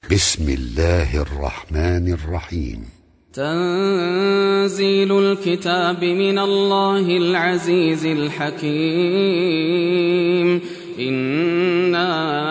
بسم الله الرحمن الرحيم. تنزيل الكتاب من الله العزيز الحكيم. إنا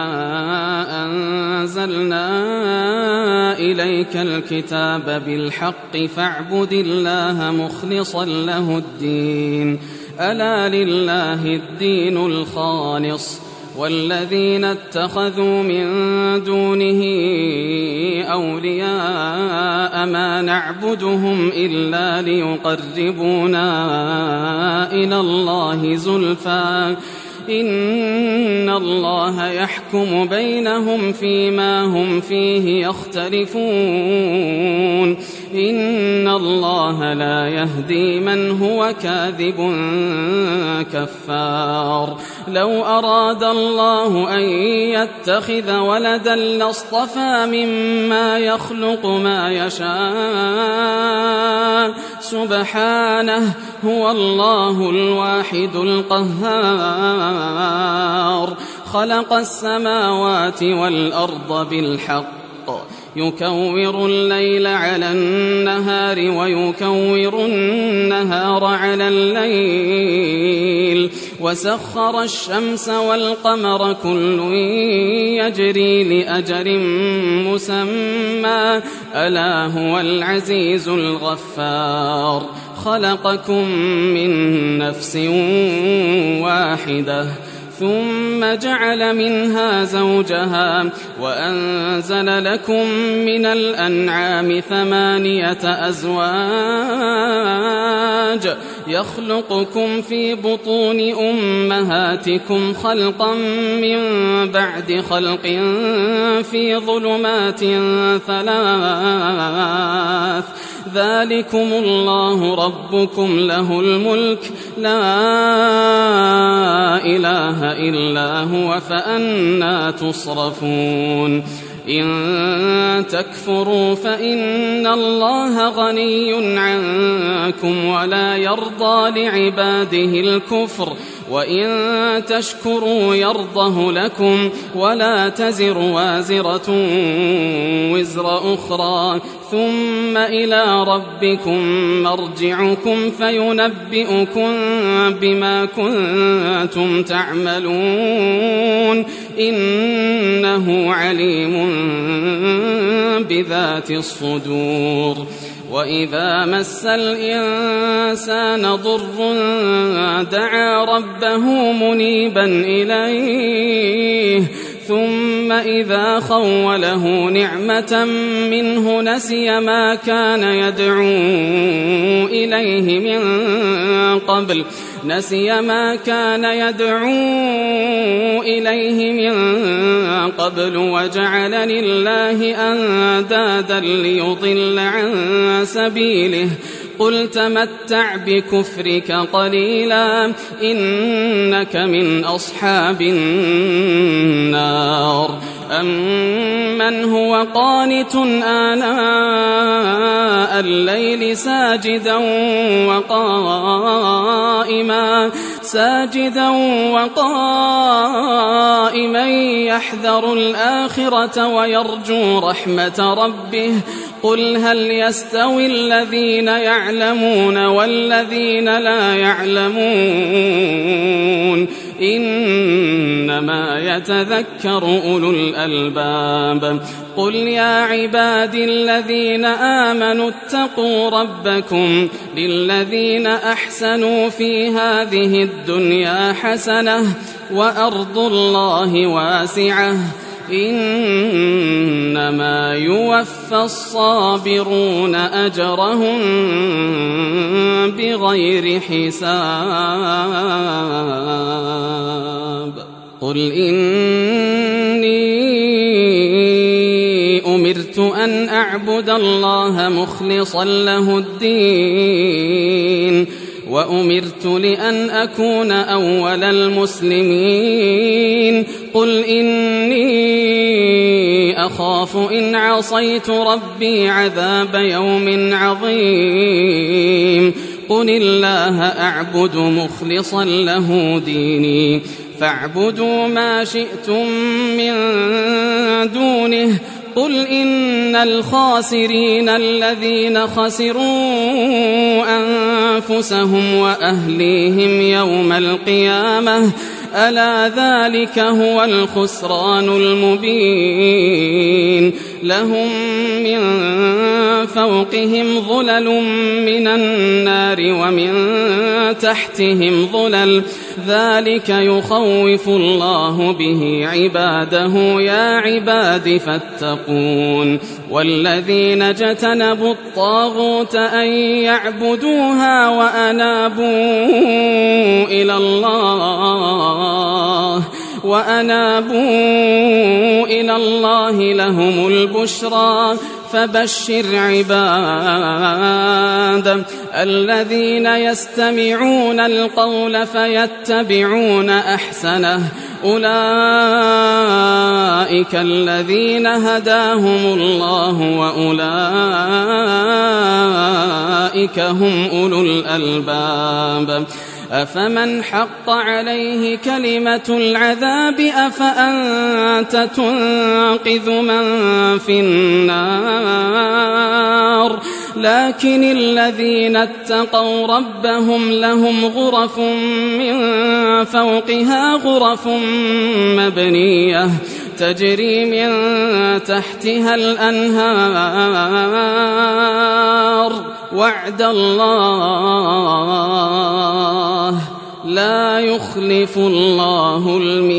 أنزلنا إليك الكتاب بالحق فاعبد الله مخلصا له الدين. ألا لله الدين الخالص والذين اتخذوا من دونه أولياء ما نعبدهم إلا ليقربونا إلى الله زلفى إن الله يحكم بينهم فيما هم فيه يختلفون. إن الله لا يهدي من هو كاذب كفار. لو أراد الله أن يتخذ ولدا لاصطفى مما يخلق ما يشاء سبحانه هو الله الواحد القهار. خلق السماوات والأرض بالحق يكور الليل على النهار ويكور النهار على الليل وسخر الشمس والقمر كل يجري لأجل مسمى ألا هو العزيز الغفار. خلقكم من نفس واحدة ثم جعل منها زوجها وأنزل لكم من الأنعام 8 أزواج يخلقكم في بطون أمهاتكم خلقا من بعد خلق في ظلمات 3 ذلكم الله ربكم له الملك لا إله إلا هو فأنى تصرفون. إن تكفروا فإن الله غني عنكم ولا يرضى لعباده الكفر وإن تشكروا يرضه لكم ولا تزر وازرة وزر أخرى ثم إلى ربكم مرجعكم فينبئكم بما كنتم تعملون إنه عليم بذات الصدور. وإذا مس الإنسان ضر دعا ربه منيبا إليه ثم إذا خوله نعمة منه نسي ما كان يدعو إليه من قبل وجعل لله أندادا ليضل عن سبيله. قل تمتع بكفرك قليلا إنك من أصحاب النار. أمن هو قانت آناء الليل ساجدا وقائما يحذر الآخرة ويرجو رحمة ربه. قل هل يستوي الذين يعلمون والذين لا يعلمون إنما يتذكر أولو الألباب. قل يا عبادي الذين آمنوا اتقوا ربكم للذين أحسنوا في هذه الدنيا حسنة وأرض الله واسعة إنما يوفى الصابرون أجرهم بغير حساب. قل إني أمرت أن أعبد الله مخلصا له الدين وأمرت لأن أكون أول المسلمين. قل إني أخاف إن عصيت ربي عذاب يوم عظيم. قل الله أعبد مخلصا له ديني فاعبدوا ما شئتم من دونه قل إن الخاسرين الذين خسروا أنفسهم وأهليهم يوم القيامة ألا ذلك هو الخسران المبين لهم من فوقهم ظلل من النار ومن تحتهم ظلل ذلك يخوف الله به عباده يا عباد فاتقون والذين اجتنبوا الطاغوت أن يعبدوها وأنابوا إلى الله لهم البشرى فبشر عباد الذين يستمعون القول فيتبعون أحسنه أولئك الذين هداهم الله وأولئك هم أولو الألباب أفمن حق عليه كلمة العذاب أفأنت تنقذ من في النار لكن الذين اتقوا ربهم لهم غرف من فوقها غرف مبنية تجري من تحتها الأنهار وعد الله لا يخلف الله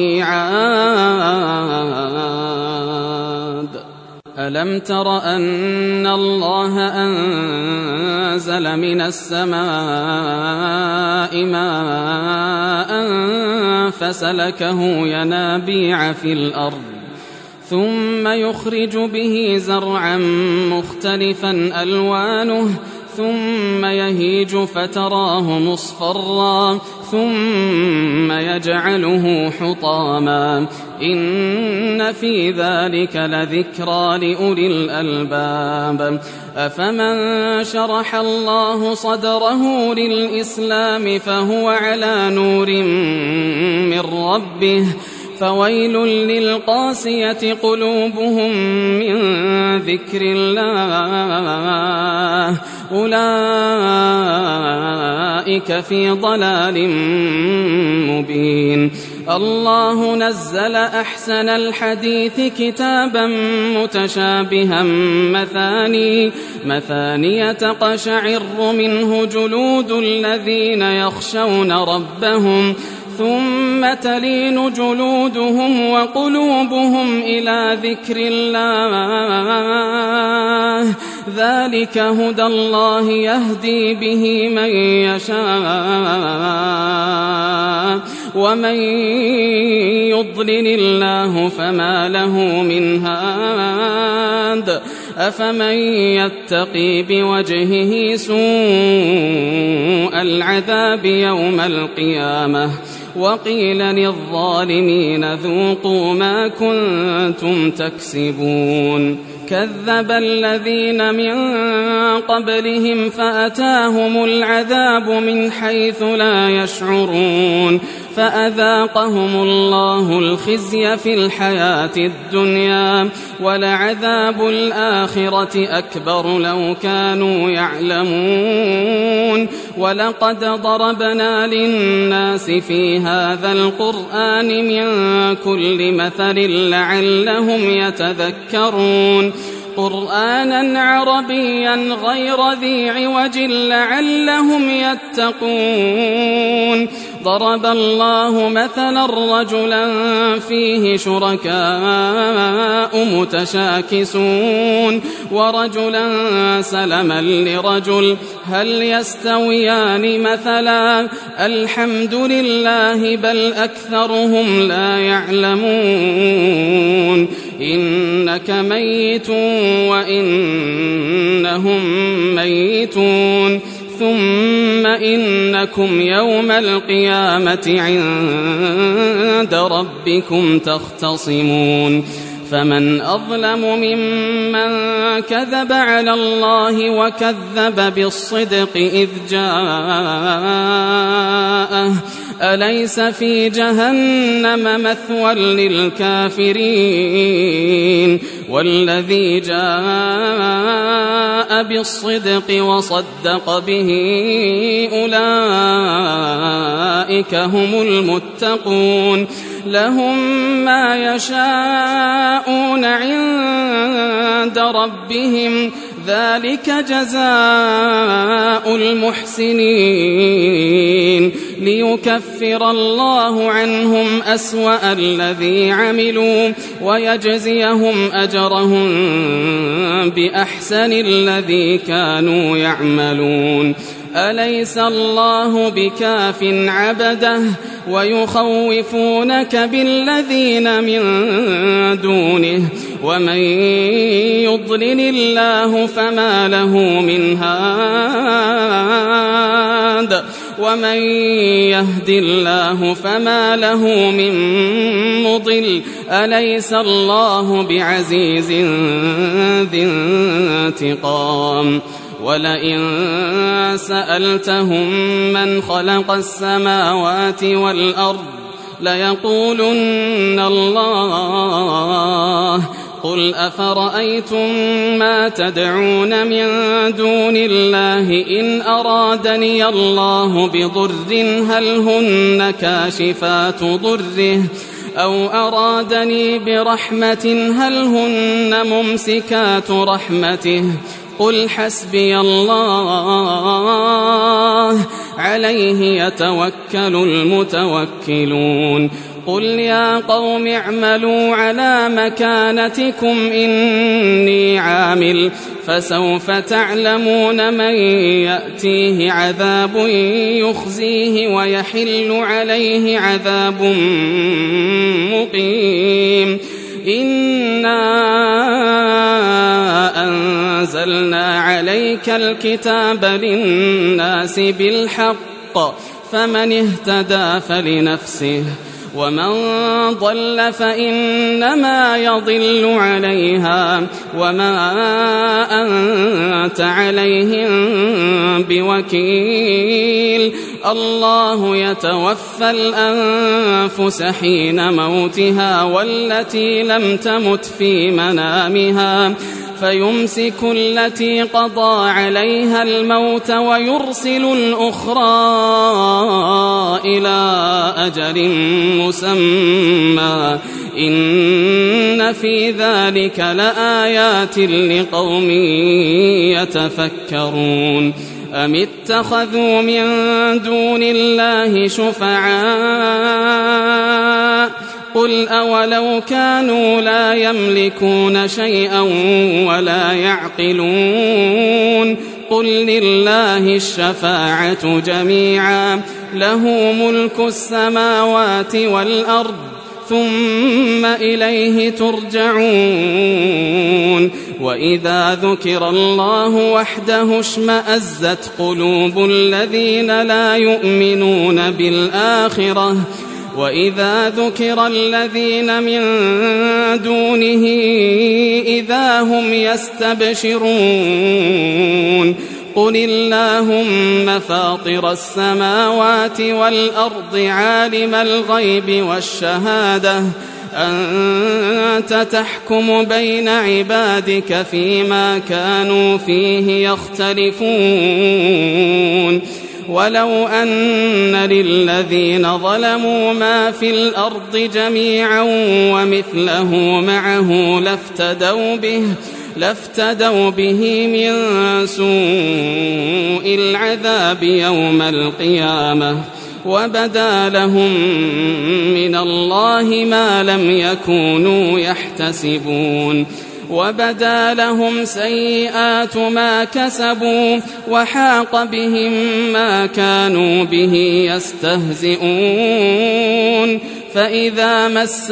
الميعاد ألم تر أن الله أنزل من السماء ماء فسلكه ينابيع في الأرض ثم يخرج به زرعا مختلفا ألوانه ثم يهيج فتراه مصفرا ثم يجعله حطاما إن في ذلك لذكرى لأولي الألباب أفمن شرح الله صدره للإسلام فهو على نور من ربه فويل للقاسية قلوبهم من ذكر الله أولئك في ضلال مبين الله نزل أحسن الحديث كتابا متشابها مثانية تقشعر منه جلود الذين يخشون ربهم ثم تلين جلودهم وقلوبهم إلى ذكر الله ذلك هدى الله يهدي به من يشاء ومن يضلل الله فما له من هاد أفمن يتقي بوجهه سوء العذاب يوم القيامة وقيل للظالمين ذوقوا ما كنتم تكسبون كذب الذين من قبلهم فأتاهم العذاب من حيث لا يشعرون فأذاقهم الله الخزي في الحياة الدنيا ولعذاب الآخرة أكبر لو كانوا يعلمون ولقد ضربنا للناس في هذا القرآن من كل مثل لعلهم يتذكرون قرآنا عربيا غير ذي عوج لعلهم يتقون ضرب الله مثلا رجلا فيه شركاء متشاكسون ورجلا سلما لرجل هل يستويان مثلا الحمد لله بل أكثرهم لا يعلمون إنك ميت وإنهم ميتون ثم إنكم يوم القيامة عند ربكم تختصمون فمن أظلم ممن كذب على الله وكذب بالصدق إذ جاءه أليس في جهنم مثوى للكافرين والذي جاء بالصدق وصدق به أولئك هم المتقون لهم ما يشاءون عند ربهم ذلك جزاء المحسنين ليكفر الله عنهم أسوأ الذي عملوا ويجزيهم أجرهم بأحسن الذي كانوا يعملون أليس الله بكاف عبده ويخوفونك بالذين من دونه ومن يضلل الله فما له من هاد ومن يهد الله فما له من مضل أليس الله بعزيز ذي انتقام ولئن سألتهم من خلق السماوات والأرض ليقولن الله قل أفرأيتم ما تدعون من دون الله إن أرادني الله بضر هل هن كاشفات ضره أو أرادني برحمة هل هن ممسكات رحمته قل حسبي الله عليه يتوكل المتوكلون قل يا قوم اعملوا على مكانتكم إني عامل فسوف تعلمون من يأتيه عذاب يخزيه ويحل عليه عذاب مقيم إنا أنزلنا عليك الكتاب للناس بالحق فمن اهتدى فلنفسه ومن ضل فإنما يضل عليها وما أنت عليهم بوكيل الله يتوفى الأنفس حين موتها والتي لم تمت في منامها فيمسك التي قضى عليها الموت ويرسل الأخرى إلى أجل مسمى إن في ذلك لآيات لقوم يتفكرون أم اتخذوا من دون الله شفعاء قل أولو كانوا لا يملكون شيئا ولا يعقلون قل لله الشفاعة جميعا له ملك السماوات والأرض ثم إليه ترجعون وإذا ذكر الله وحده اشمأزت قلوب الذين لا يؤمنون بالآخرة وإذا ذكر الذين من دونه إذا هم يستبشرون قل اللهم فاطر السماوات والأرض عالم الغيب والشهادة أنت تحكم بين عبادك فيما كانوا فيه يختلفون ولو أن للذين ظلموا ما في الأرض جميعا ومثله معه لافتدوا به من سوء العذاب يوم القيامة وبدا لهم من الله ما لم يكونوا يحتسبون وبدا لهم سيئات ما كسبوا وحاق بهم ما كانوا به يستهزئون فإذا مس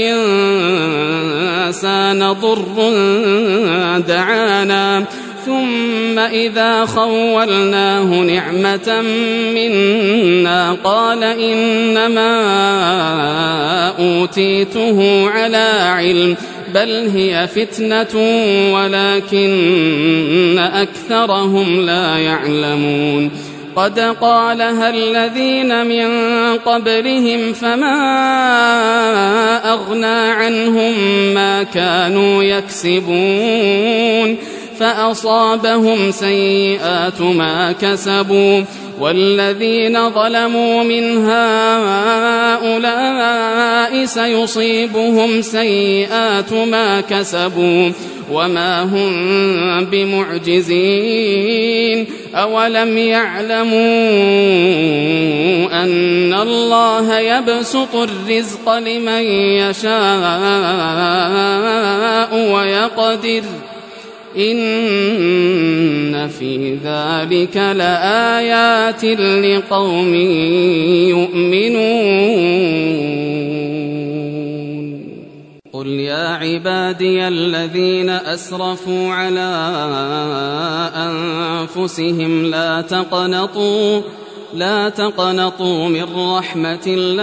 الإنسان ضر دعانا ثم إذا خولناه نعمة منا قال إنما أوتيته على علم بل هي فتنة ولكن أكثرهم لا يعلمون قد قالها الذين من قبلهم فما أغنى عنهم ما كانوا يكسبون فأصابهم سيئات ما كسبوا والذين ظلموا من هؤلاء سيصيبهم سيئات ما كسبوا وما هم بمعجزين أولم يعلموا أن الله يبسط الرزق لمن يشاء ويقدر إن في ذلك لآيات لقوم يؤمنون قل يا عبادي الذين أسرفوا على أنفسهم لا تقنطوا من رحمة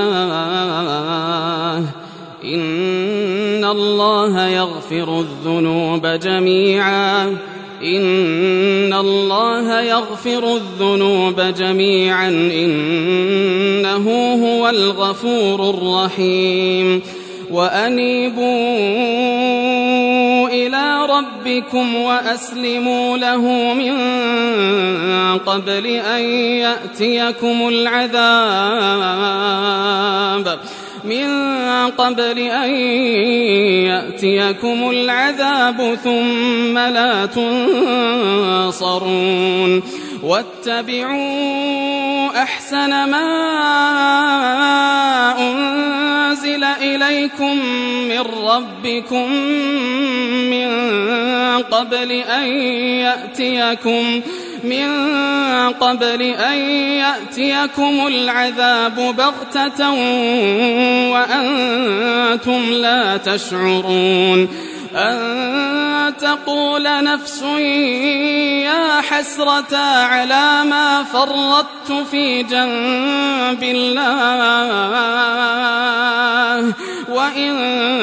الله إن الله يغفر الذنوب جميعا إنه هو الغفور الرحيم وأنيبوا إلى ربكم وأسلموا له من قبل أن يأتيكم العذاب ثم لا تنصرون واتبعوا أحسن ما أنزل إليكم من ربكم من قبل أن يأتيكم العذاب بغتة وأنتم لا تشعرون أن تقول نفس يا حسرة على ما فرطت في جنب الله وإن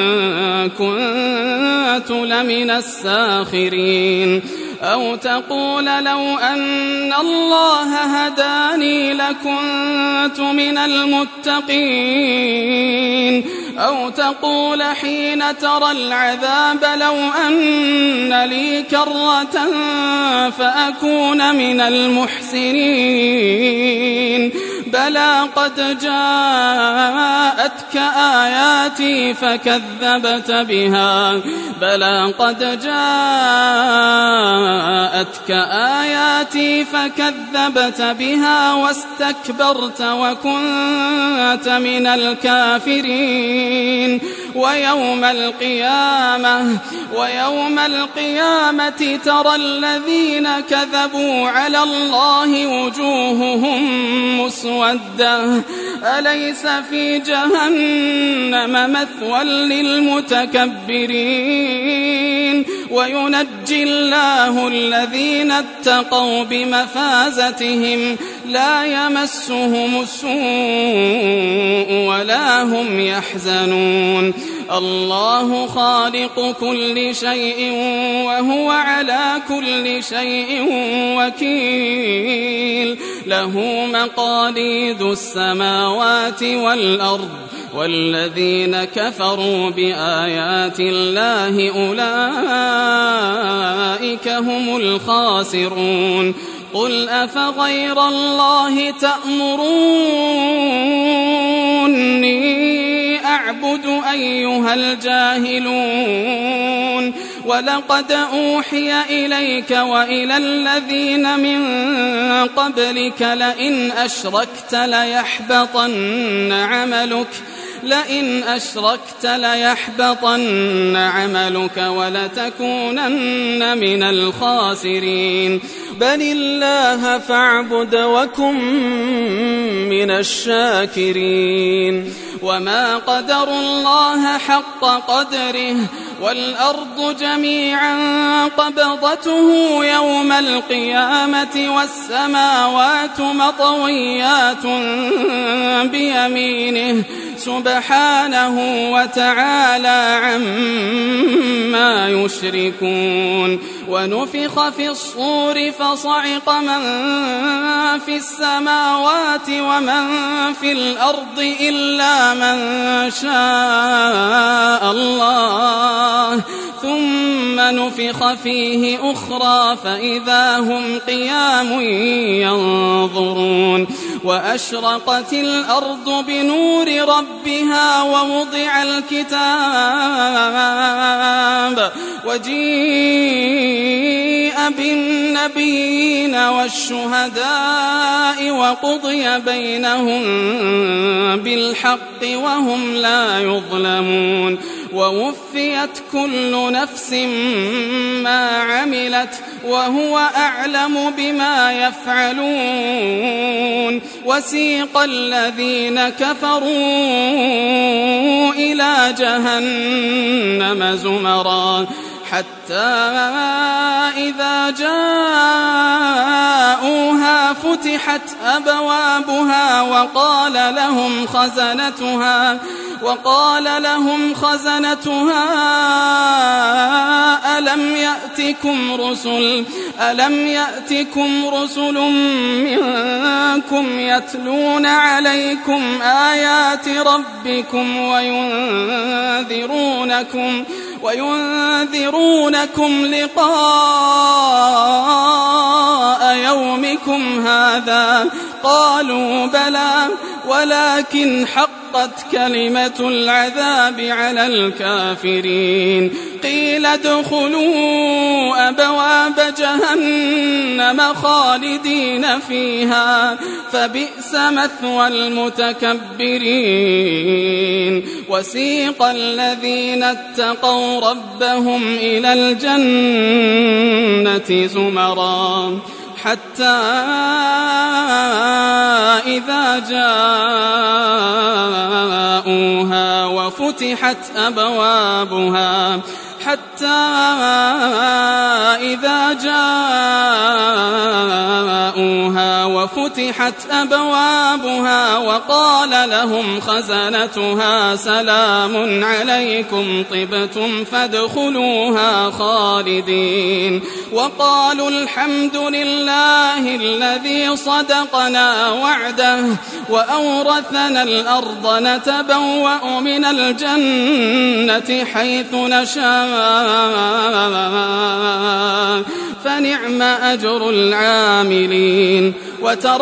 كنت لمن الساخرين أو تقول لو أن الله هداني لكنت من المتقين أو تقول حين ترى العذاب لو أن لي كرة فأكون من المحسنين بلى قد جاءتك آياتي فكذبت بها واستكبرت وكنت من الكافرين ويوم القيامة ترى الذين كذبوا على الله وجوههم مسودة أليس في جهنم مثوى للمتكبرين وينجي الله الذين اتقوا بمفازتهم لا يمسهم السوء ولا هم يحزنون الله خالق كل شيء وهو على كل شيء وكيل له مقاليد السماوات والأرض والذين كفروا بآيات الله أولئك هم الخاسرون قل أفغير الله تأمروني أعبد أيها الجاهلون ولقد أوحي إليك وإلى الذين من قبلك لئن أشركت ليحبطن عملك ولتكونن من الخاسرين بل الله فاعبد وكن من الشاكرين وما قدروا الله حق قدره والأرض جميعا قبضته يوم القيامة والسماوات مطويات بيمينه سبحانه وتعالى عما يشركون ونفخ في الصور فصعق من في السماوات ومن في الأرض إلا من شاء الله ثم نفخ فيه أخرى فإذا هم قيام ينظرون وأشرقت الأرض بنور ربها ووضع الكتاب وجيء بالنبيين والشهداء وقضي بينهم بالحق وهم لا يظلمون ووفيت كل نفس ما عملت وهو أعلم بما يفعلون وسيق الذين كفروا إلى جهنم زمرا حتى إذا جاءوها فتحت أبوابها وقال لهم خزنتها ألم يأتكم رسل منكم يتلون عليكم آيات ربكم وينذرونكم لقاء يومكم هذا قالوا بلى ولكن حقت كلمة العذاب على الكافرين قيل ادخلوا أبواب جهنم خالدين فيها فبئس مثوى المتكبرين وسيق الذين اتقوا ربهم إلى الجنة زمرا حتى إذا جاءوها وفتحت أبوابها وقال لهم خزنتها سلام عليكم طبتم فادخلوها خالدين وقالوا الحمد لله الذي صدقنا وعده وأورثنا الأرض نتبوأ من الجنة حيث نشاء فنعم أجر العاملين وترى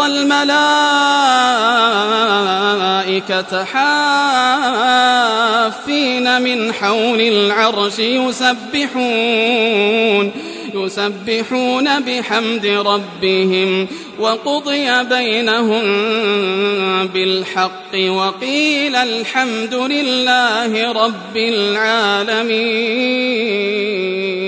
الملائكة حافين من حول العرش يسبحون بحمد ربهم وقضي بينهم بالحق وقيل الحمد لله رب العالمين.